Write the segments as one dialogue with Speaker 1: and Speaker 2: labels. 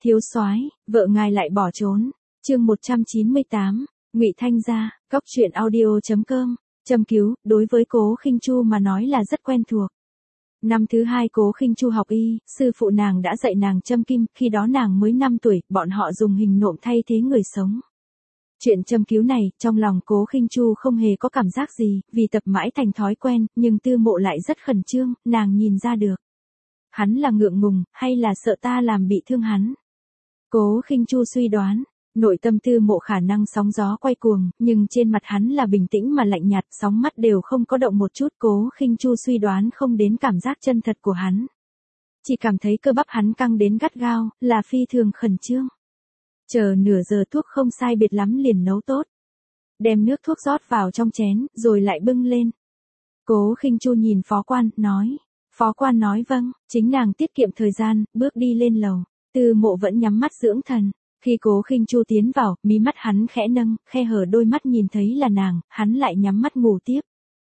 Speaker 1: Thiếu soái, vợ ngài lại bỏ trốn. Chương 198, Ngụy Thanh gia, Cóc truyện audio.com. Châm cứu, đối với Cố Khinh Chu mà nói là rất quen thuộc. Năm thứ 2 Cố Khinh Chu học y, sư phụ nàng đã dạy nàng châm kim, khi đó nàng mới 5 tuổi, bọn họ dùng hình nộm thay thế người sống. Chuyện châm cứu này, trong lòng Cố Khinh Chu không hề có cảm giác gì, vì tập mãi thành thói quen, nhưng Tư Mộ lại rất khẩn trương, nàng nhìn ra được. Hắn là ngượng ngùng, hay là sợ ta làm bị thương hắn? Cố Khinh Chu suy đoán, nội tâm Tư Mộ khả năng sóng gió quay cuồng, nhưng trên mặt hắn là bình tĩnh mà lạnh nhạt, sóng mắt đều không có động một chút. Cố Khinh Chu suy đoán không đến cảm giác chân thật của hắn. Chỉ cảm thấy cơ bắp hắn căng đến gắt gao, là phi thường khẩn trương. Chờ nửa giờ thuốc không sai biệt lắm liền nấu tốt. Đem nước thuốc rót vào trong chén, rồi lại bưng lên. Cố Khinh Chu nhìn phó quan, nói. Phó quan nói vâng, chính nàng tiết kiệm thời gian, bước đi lên lầu. Tư Mộ vẫn nhắm mắt dưỡng thần. Khi Cố Khinh Chu tiến vào, mí mắt hắn khẽ nâng, khe hở đôi mắt nhìn thấy là nàng, hắn lại nhắm mắt ngủ tiếp.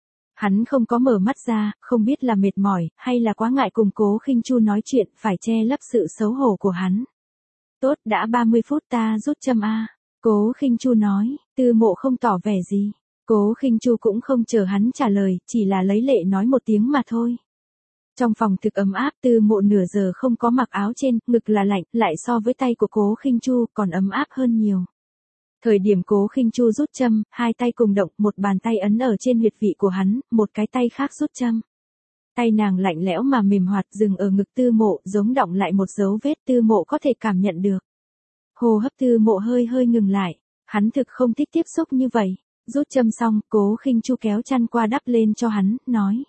Speaker 1: Hắn không có mở mắt ra, không biết là mệt mỏi, hay là quá ngại cùng Cố Khinh Chu nói chuyện, phải che lấp sự xấu hổ của hắn. Tốt, đã 30 phút ta rút châm a. Cố Khinh Chu nói. Tư Mộ không tỏ vẻ gì. Cố Khinh Chu cũng không chờ hắn trả lời, chỉ là lấy lệ nói một tiếng mà thôi. Trong phòng thực ấm áp, Tư Mộ nửa giờ không có mặc áo trên, ngực là lạnh, lại so với tay của Cố Khinh Chu còn ấm áp hơn nhiều. Thời điểm Cố Khinh Chu rút châm, hai tay cùng động, một bàn tay ấn ở trên huyệt vị của hắn, một cái tay khác rút châm. Tay nàng lạnh lẽo mà mềm hoạt dừng ở ngực Tư Mộ, giống đọng lại một dấu vết. Tư Mộ có thể cảm nhận được. Hô hấp Tư Mộ hơi hơi ngừng lại, hắn thực không thích tiếp xúc như vậy. Rút châm xong, Cố Khinh Chu kéo chăn qua đắp lên cho hắn, nói.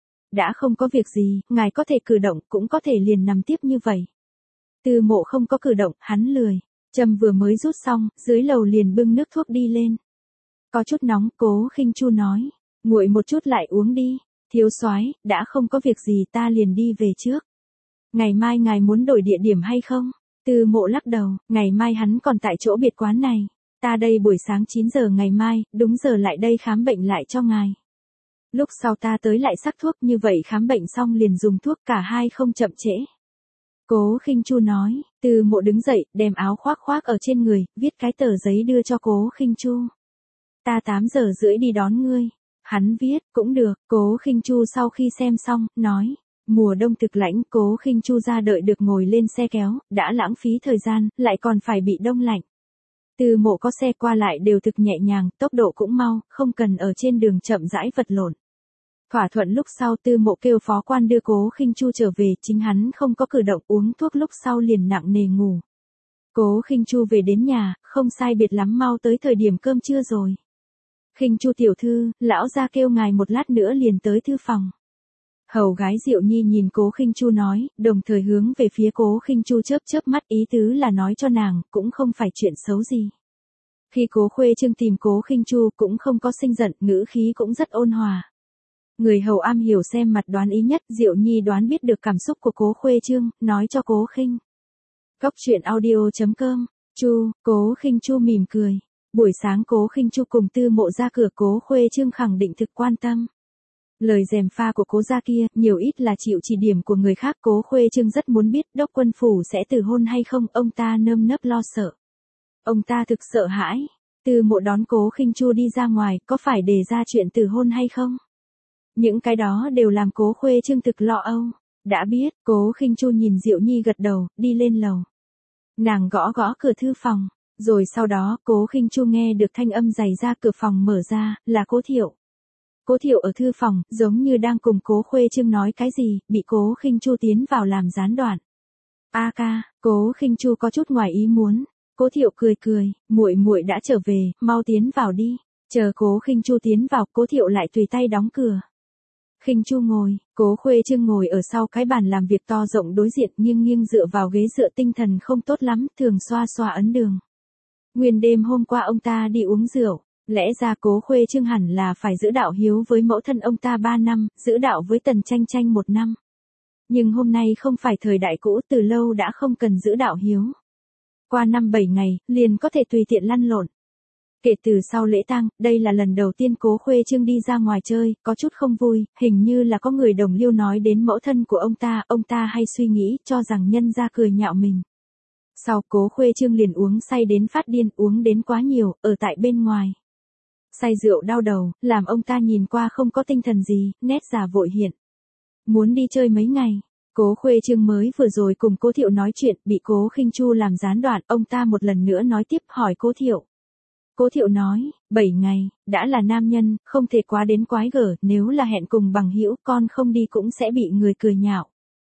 Speaker 1: Đã không có việc gì, ngài có thể cử động, cũng có thể liền nằm tiếp như vậy. Tư Mộ không có cử động, hắn lười. Châm vừa mới rút xong, dưới lầu liền bưng nước thuốc đi lên. Có chút nóng, Cố Khinh Chu nói. Nguội một chút lại uống đi. Thiếu soái, đã không có việc gì ta liền đi về trước. Ngày mai ngài muốn đổi địa điểm hay không? Tư Mộ lắc đầu, ngày mai hắn còn tại chỗ biệt quán này. Ta đây buổi sáng 9 giờ ngày mai, đúng giờ lại đây khám bệnh lại cho ngài. Lúc sau ta tới lại sắc thuốc, như vậy khám bệnh xong liền dùng thuốc, cả hai không chậm trễ. Cố Khinh Chu nói. Tư Mộ đứng dậy, đem áo khoác khoác ở trên người, viết cái tờ giấy đưa cho Cố Khinh Chu. Ta 8 giờ rưỡi đi đón ngươi. Hắn viết, cũng được. Cố Khinh Chu sau khi xem xong, nói. Mùa đông thực lạnh, Cố Khinh Chu ra đợi được ngồi lên xe kéo, đã lãng phí thời gian, lại còn phải bị đông lạnh. Tư Mộ có xe qua lại đều thực nhẹ nhàng, tốc độ cũng mau, không cần ở trên đường chậm rãi vật lộn. Thỏa thuận lúc sau Tư Mộ kêu phó quan đưa Cố Khinh Chu trở về, chính hắn không có cử động, uống thuốc lúc sau liền nặng nề ngủ. Cố Khinh Chu về đến nhà, không sai biệt lắm mau tới thời điểm cơm trưa rồi. Khinh Chu tiểu thư, lão gia kêu ngài một lát nữa liền tới thư phòng. Hầu gái Diệu Nhi nhìn Cố Khinh Chu nói, đồng thời hướng về phía Cố Khinh Chu chớp chớp mắt, ý tứ là nói cho nàng, cũng không phải chuyện xấu gì. Khi Cố Khuê Trương tìm Cố Khinh Chu cũng không có sinh giận, ngữ khí cũng rất ôn hòa. Người hầu am hiểu xem mặt đoán ý nhất, Diệu Nhi đoán biết được cảm xúc của Cố Khuê Trương, nói cho Cố Khinh. Cóc truyện audio.com. Chu, Cố Khinh Chu mỉm cười. Buổi sáng Cố Khinh Chu cùng Tư Mộ ra cửa, Cố Khuê Trương khẳng định thực quan tâm. Lời gièm pha của Cố gia kia, nhiều ít là chịu chỉ điểm của người khác. Cố Khuê Trương rất muốn biết Đốc Quân phủ sẽ từ hôn hay không, ông ta nơm nớp lo sợ. Ông ta thực sợ hãi. Tư Mộ đón Cố Khinh Chu đi ra ngoài, có phải đề ra chuyện từ hôn hay không? Những cái đó đều làm Cố Khuê Trương thực lo âu. Đã biết. Cố Khinh Chu nhìn Diệu Nhi gật đầu, đi lên lầu. Nàng gõ gõ cửa thư phòng. Rồi sau đó, Cố Khinh Chu nghe được thanh âm giày ra, cửa phòng mở ra, là Cố Thiệu. Cố Thiệu ở thư phòng, giống như đang cùng Cố Khuê Trương nói cái gì, bị Cố Khinh Chu tiến vào làm gián đoạn. A ca, Cố Khinh Chu có chút ngoài ý muốn. Cố Thiệu cười cười, muội muội đã trở về, mau tiến vào đi. Chờ Cố Khinh Chu tiến vào, Cố Thiệu lại tùy tay đóng cửa. Khinh Chu ngồi, Cố Khuê Trương ngồi ở sau cái bàn làm việc to rộng đối diện, nghiêng nghiêng dựa vào ghế dựa, tinh thần không tốt lắm, thường xoa xoa ấn đường. Nguyên đêm hôm qua ông ta đi uống rượu, lẽ ra Cố Khuê Trương hẳn là phải giữ đạo hiếu với mẫu thân ông ta 3 năm, giữ đạo với Tần Tranh Tranh 1 năm. Nhưng hôm nay không phải thời đại cũ, từ lâu đã không cần giữ đạo hiếu. Qua 5-7 ngày, liền có thể tùy tiện lăn lộn. Kể từ sau lễ tang, đây là lần đầu tiên Cố Khuê Trương đi ra ngoài chơi, có chút không vui, hình như là có người đồng liêu nói đến mẫu thân của ông ta hay suy nghĩ, cho rằng nhân gia cười nhạo mình. Sau Cố Khuê Trương liền uống say đến phát điên, uống đến quá nhiều, ở tại bên ngoài. Say rượu đau đầu, làm ông ta nhìn qua không có tinh thần gì, nét già vội hiện. Muốn đi chơi mấy ngày. Cố Khuê Trương mới vừa rồi cùng Cố Thiệu nói chuyện, bị Cố Khinh Chu làm gián đoạn, ông ta một lần nữa nói tiếp hỏi Cố Thiệu. Cố Thiệu nói, 7 ngày, đã là nam nhân, không thể quá đến quái gở, nếu là hẹn cùng bằng hữu con không đi cũng sẽ bị người cười nhạo.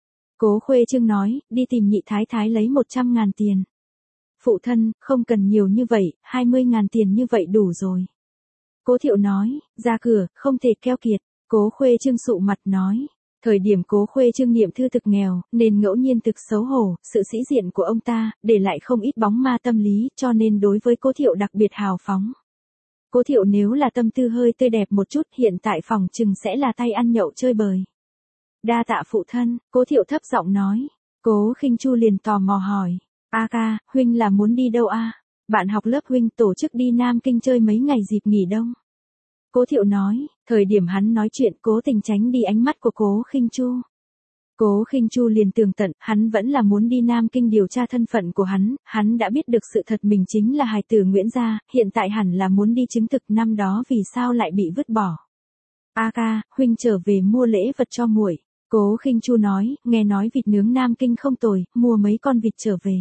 Speaker 1: Cố Khuê Trương nói, đi tìm nhị thái thái lấy 100.000 tiền. Phụ thân, không cần nhiều như vậy, 20.000 tiền như vậy đủ rồi. Cố Thiệu nói, ra cửa, không thể keo kiệt. Cố Khuê Trương sụ mặt nói. Thời điểm Cố Khuê Trương niệm thư thực nghèo, nên ngẫu nhiên thực xấu hổ, sự sĩ diện của ông ta, để lại không ít bóng ma tâm lý, cho nên đối với Cố Thiệu đặc biệt hào phóng. Cố Thiệu nếu là tâm tư hơi tươi đẹp một chút, hiện tại phòng chừng sẽ là tay ăn nhậu chơi bời. Đa tạ phụ thân, Cố Thiệu thấp giọng nói. Cố Khinh Chu liền tò mò hỏi. A ca, huynh là muốn đi đâu a? Bạn học lớp huynh tổ chức đi Nam Kinh chơi mấy ngày dịp nghỉ đông. Cố Thiệu nói, thời điểm hắn nói chuyện cố tình tránh đi ánh mắt của Cố Khinh Chu. Cố Khinh Chu liền tường tận, hắn vẫn là muốn đi Nam Kinh điều tra thân phận của hắn đã biết được sự thật mình chính là hài tử Nguyễn gia, hiện tại hẳn là muốn đi chứng thực năm đó vì sao lại bị vứt bỏ. A ca, huynh trở về mua lễ vật cho muội. Cố Khinh Chu nói, nghe nói vịt nướng Nam Kinh không tồi, mua mấy con vịt trở về.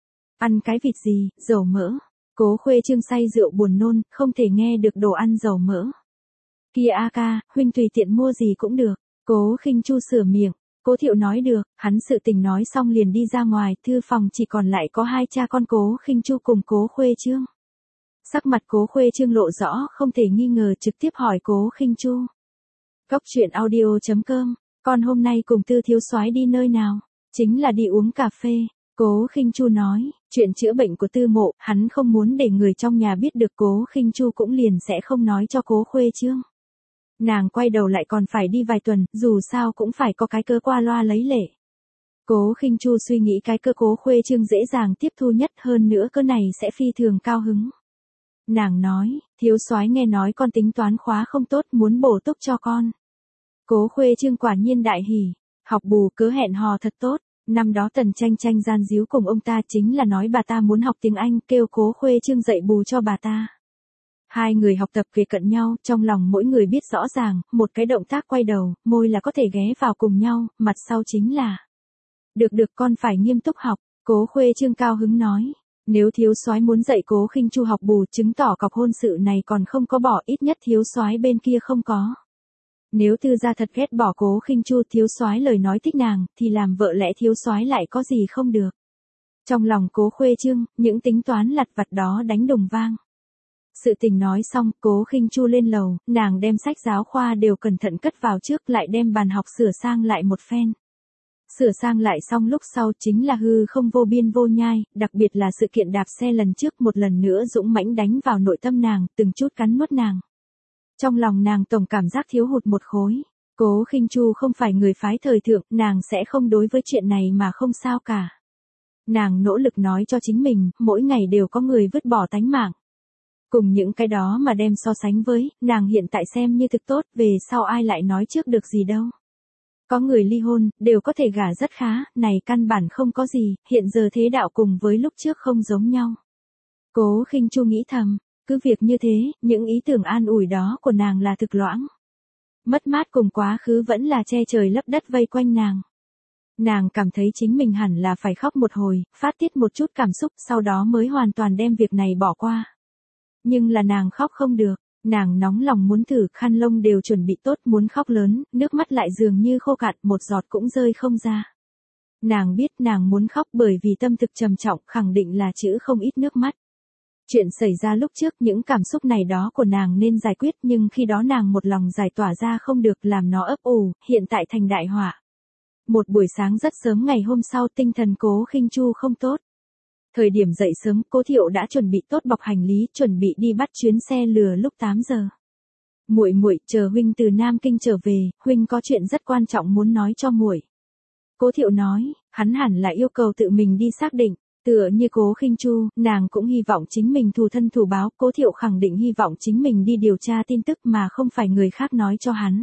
Speaker 1: Ăn cái vịt gì, dầu mỡ. Cố Khuê Trương say rượu buồn nôn, không thể nghe được đồ ăn dầu mỡ. Kia A ca, huynh tùy tiện mua gì cũng được. Cố Khinh Chu sửa miệng. Cố Thiệu nói được, hắn sự tình nói xong liền đi ra ngoài, thư phòng chỉ còn lại có hai cha con Cố Khinh Chu cùng Cố Khuê Trương. Sắc mặt Cố Khuê Trương lộ rõ, không thể nghi ngờ trực tiếp hỏi Cố Khinh Chu. Cốc truyện audio.com, con hôm nay cùng Tư thiếu soái đi nơi nào? Chính là đi uống cà phê. Cố Khinh Chu nói, chuyện chữa bệnh của Tư Mộ, hắn không muốn để người trong nhà biết được. Cố Khinh Chu cũng liền sẽ không nói cho Cố Khuê Trương. Nàng quay đầu lại còn phải đi vài tuần, dù sao cũng phải có cái cơ qua loa lấy lệ. Cố Khinh Chu suy nghĩ cái cơ Cố Khuê Trương dễ dàng tiếp thu nhất, hơn nữa cơ này sẽ phi thường cao hứng. Nàng nói, thiếu soái nghe nói con tính toán khóa không tốt, muốn bổ túc cho con. Cố Khuê Trương quả nhiên đại hỉ, học bù cớ hẹn hò thật tốt. Năm đó Tần Tranh Tranh gian díu cùng ông ta chính là nói bà ta muốn học tiếng Anh, kêu Cố Khuê Trương dạy bù cho bà ta. Hai người học tập kề cận nhau, trong lòng mỗi người biết rõ ràng, một cái động tác quay đầu, môi là có thể ghé vào cùng nhau, mặt sau chính là. Được con phải nghiêm túc học, Cố Khuê Trương cao hứng nói. Nếu thiếu soái muốn dạy Cố Khinh Chu học bù, chứng tỏ cọc hôn sự này còn không có bỏ, ít nhất thiếu soái bên kia không có. Nếu Tư gia thật ghét bỏ Cố Khinh Chu, thiếu soái lời nói thích nàng, thì làm vợ lẽ thiếu soái lại có gì không được. Trong lòng Cố Khuê Trương, những tính toán lặt vặt đó đánh đùng vang. Sự tình nói xong, Cố Khinh Chu lên lầu, nàng đem sách giáo khoa đều cẩn thận cất vào trước, lại đem bàn học sửa sang lại một phen. Sửa sang lại xong lúc sau chính là hư không vô biên vô nhai, đặc biệt là sự kiện đạp xe lần trước một lần nữa dũng mãnh đánh vào nội tâm nàng, từng chút cắn nuốt nàng. Trong lòng nàng tổng cảm giác thiếu hụt một khối. Cố Khinh Chu không phải người phái thời thượng, nàng sẽ không đối với chuyện này mà không sao cả. Nàng nỗ lực nói cho chính mình, mỗi ngày đều có người vứt bỏ tánh mạng. Cùng những cái đó mà đem so sánh với, nàng hiện tại xem như thực tốt, về sau ai lại nói trước được gì đâu. Có người ly hôn, đều có thể gả rất khá, này căn bản không có gì, hiện giờ thế đạo cùng với lúc trước không giống nhau. Cố Khinh Chu nghĩ thầm, cứ việc như thế, những ý tưởng an ủi đó của nàng là thực loãng. Mất mát cùng quá khứ vẫn là che trời lấp đất vây quanh nàng. Nàng cảm thấy chính mình hẳn là phải khóc một hồi, phát tiết một chút cảm xúc, sau đó mới hoàn toàn đem việc này bỏ qua. Nhưng là nàng khóc không được, nàng nóng lòng muốn thử, khăn lông đều chuẩn bị tốt, muốn khóc lớn, nước mắt lại dường như khô cạn, một giọt cũng rơi không ra. Nàng biết nàng muốn khóc bởi vì tâm thực trầm trọng, khẳng định là chữ không ít nước mắt. Chuyện xảy ra lúc trước, những cảm xúc này đó của nàng nên giải quyết, nhưng khi đó nàng một lòng giải tỏa ra không được, làm nó ấp ủ, hiện tại thành đại họa. Một buổi sáng rất sớm ngày hôm sau, tinh thần Cố Khinh Chu không tốt. Thời điểm dậy sớm, Cố Thiệu đã chuẩn bị tốt bọc hành lý, chuẩn bị đi bắt chuyến xe lừa lúc 8 giờ. Muội, chờ huynh từ Nam Kinh trở về, huynh có chuyện rất quan trọng muốn nói cho muội. Cố Thiệu nói, hắn hẳn là yêu cầu tự mình đi xác định. Tựa như Cố Khinh Chu, nàng cũng hy vọng chính mình thù thân thù báo, Cố Thiệu khẳng định hy vọng chính mình đi điều tra tin tức mà không phải người khác nói cho hắn.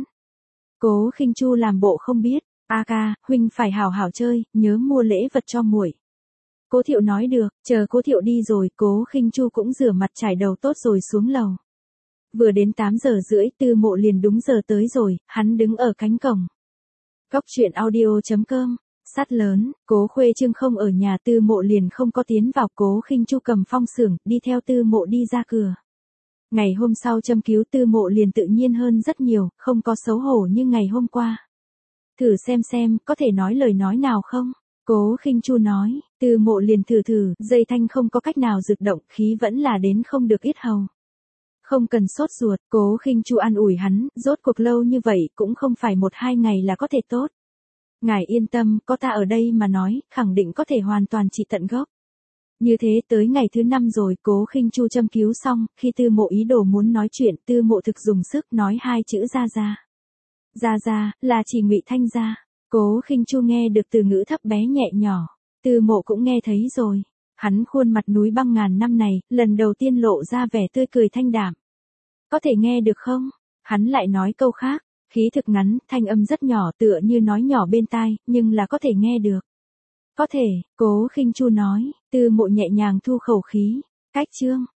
Speaker 1: Cố Khinh Chu làm bộ không biết, A ca, huynh phải hảo hảo chơi, nhớ mua lễ vật cho muội. Cố Thiệu nói được, chờ Cố Thiệu đi rồi, Cố Khinh Chu cũng rửa mặt trải đầu tốt rồi xuống lầu. Vừa đến 8 giờ rưỡi, Tư Mộ liền đúng giờ tới rồi, hắn đứng ở cánh cổng. Góc truyện audio.com. Sát lớn, Cố Khuê Trương không ở nhà, Tư Mộ liền không có tiến vào. Cố Khinh Chu cầm phong xưởng, đi theo Tư Mộ đi ra cửa. Ngày hôm sau châm cứu, Tư Mộ liền tự nhiên hơn rất nhiều, không có xấu hổ như ngày hôm qua. Thử xem, có thể nói lời nói nào không? Cố Khinh Chu nói. Tư Mộ liền thử, dây thanh không có cách nào rực động, khí vẫn là đến không được ít hầu. Không cần sốt ruột, Cố Khinh Chu an ủi hắn, rốt cuộc lâu như vậy cũng không phải 1-2 ngày là có thể tốt. Ngài yên tâm, có ta ở đây mà nói, khẳng định có thể hoàn toàn trị tận gốc. Như thế tới ngày thứ 5 rồi, Cố Khinh Chu châm cứu xong, khi Tư Mộ ý đồ muốn nói chuyện, Tư Mộ thực dùng sức nói 2 chữ ra ra. Ra ra, là chỉ Ngụy Thanh gia. Cố Khinh Chu nghe được từ ngữ thấp bé nhẹ nhỏ, Tư Mộ cũng nghe thấy rồi. Hắn khuôn mặt núi băng ngàn năm này, lần đầu tiên lộ ra vẻ tươi cười thanh đạm. Có thể nghe được không? Hắn lại nói câu khác, khí thực ngắn, thanh âm rất nhỏ tựa như nói nhỏ bên tai, nhưng là có thể nghe được. Có thể, Cố Khinh Chu nói. Tư Mộ nhẹ nhàng thu khẩu khí. Cách chương.